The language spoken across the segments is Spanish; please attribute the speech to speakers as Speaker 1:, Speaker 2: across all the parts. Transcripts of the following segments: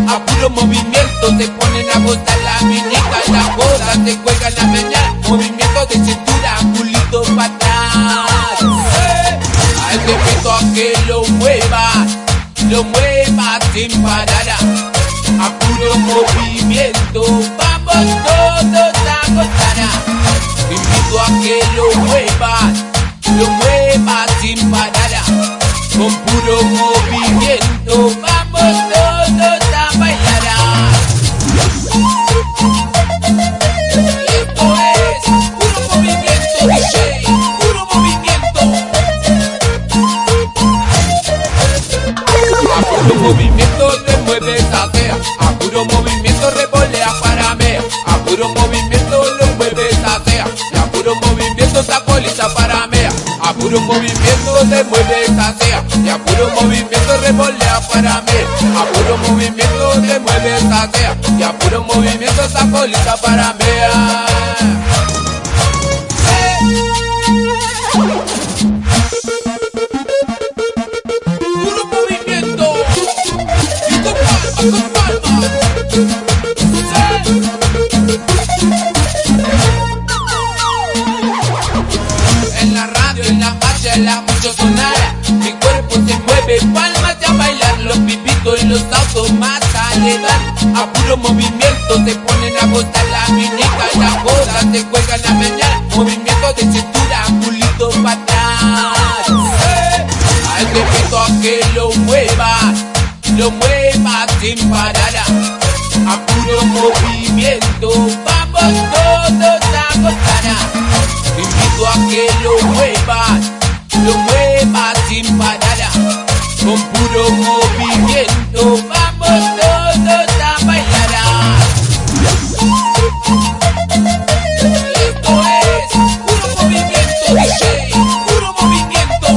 Speaker 1: A puro movimiento te ponen a botar la minica, la joda te juegan a meñar. Movimiento de cintura, culito para atrás. Ay, te invito a que lo muevas sin parar. A puro movimiento, vamos todos a gozar. Te invito a que lo muevas sin parar. Con puro movimiento, vamos todos a bailar. Esto es puro movimiento, DJ, puro movimiento. A puro movimiento te mueves hacia, a puro movimiento revolea para mí. A puro movimiento lo mueves hacia, a puro movimiento esa colita para mí. A puro movimiento te mueves hacia, y a puro movimiento revolea para mí. A puro movimiento te mueves hacia, y a puro movimiento esa colita para mí. Puro movimiento y con palmas. En la radio, en la marcha, en la mucho sonar. Mi cuerpo se mueve, palmas a bailar. Los pipitos en los autos más alegan. A puro movimiento te ponen a botar la minica, la joda te juegan a meñar. Movimiento de cintura, culito para atrás. Ay, te invito a que lo muevas sin parar. A puro movimiento, vamos todos a gozar. Te invito a que lo muevas sin parar. Con puro movimiento, vamos todos a bailar. Esto es puro movimiento, DJ, puro movimiento.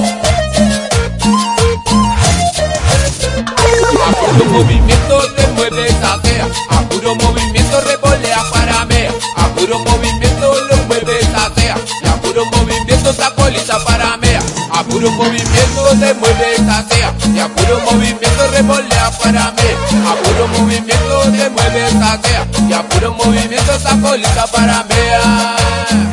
Speaker 1: A puro movimiento te mueves hacia, a puro movimiento revolea para mí. A puro movimiento lo mueves hacia, y a puro movimiento esa colita para mí. A puro movimiento te mueves hacia, y a puro movimiento revolea para mí. A puro movimiento te mueves hacia, y a puro movimiento esa colita para mí.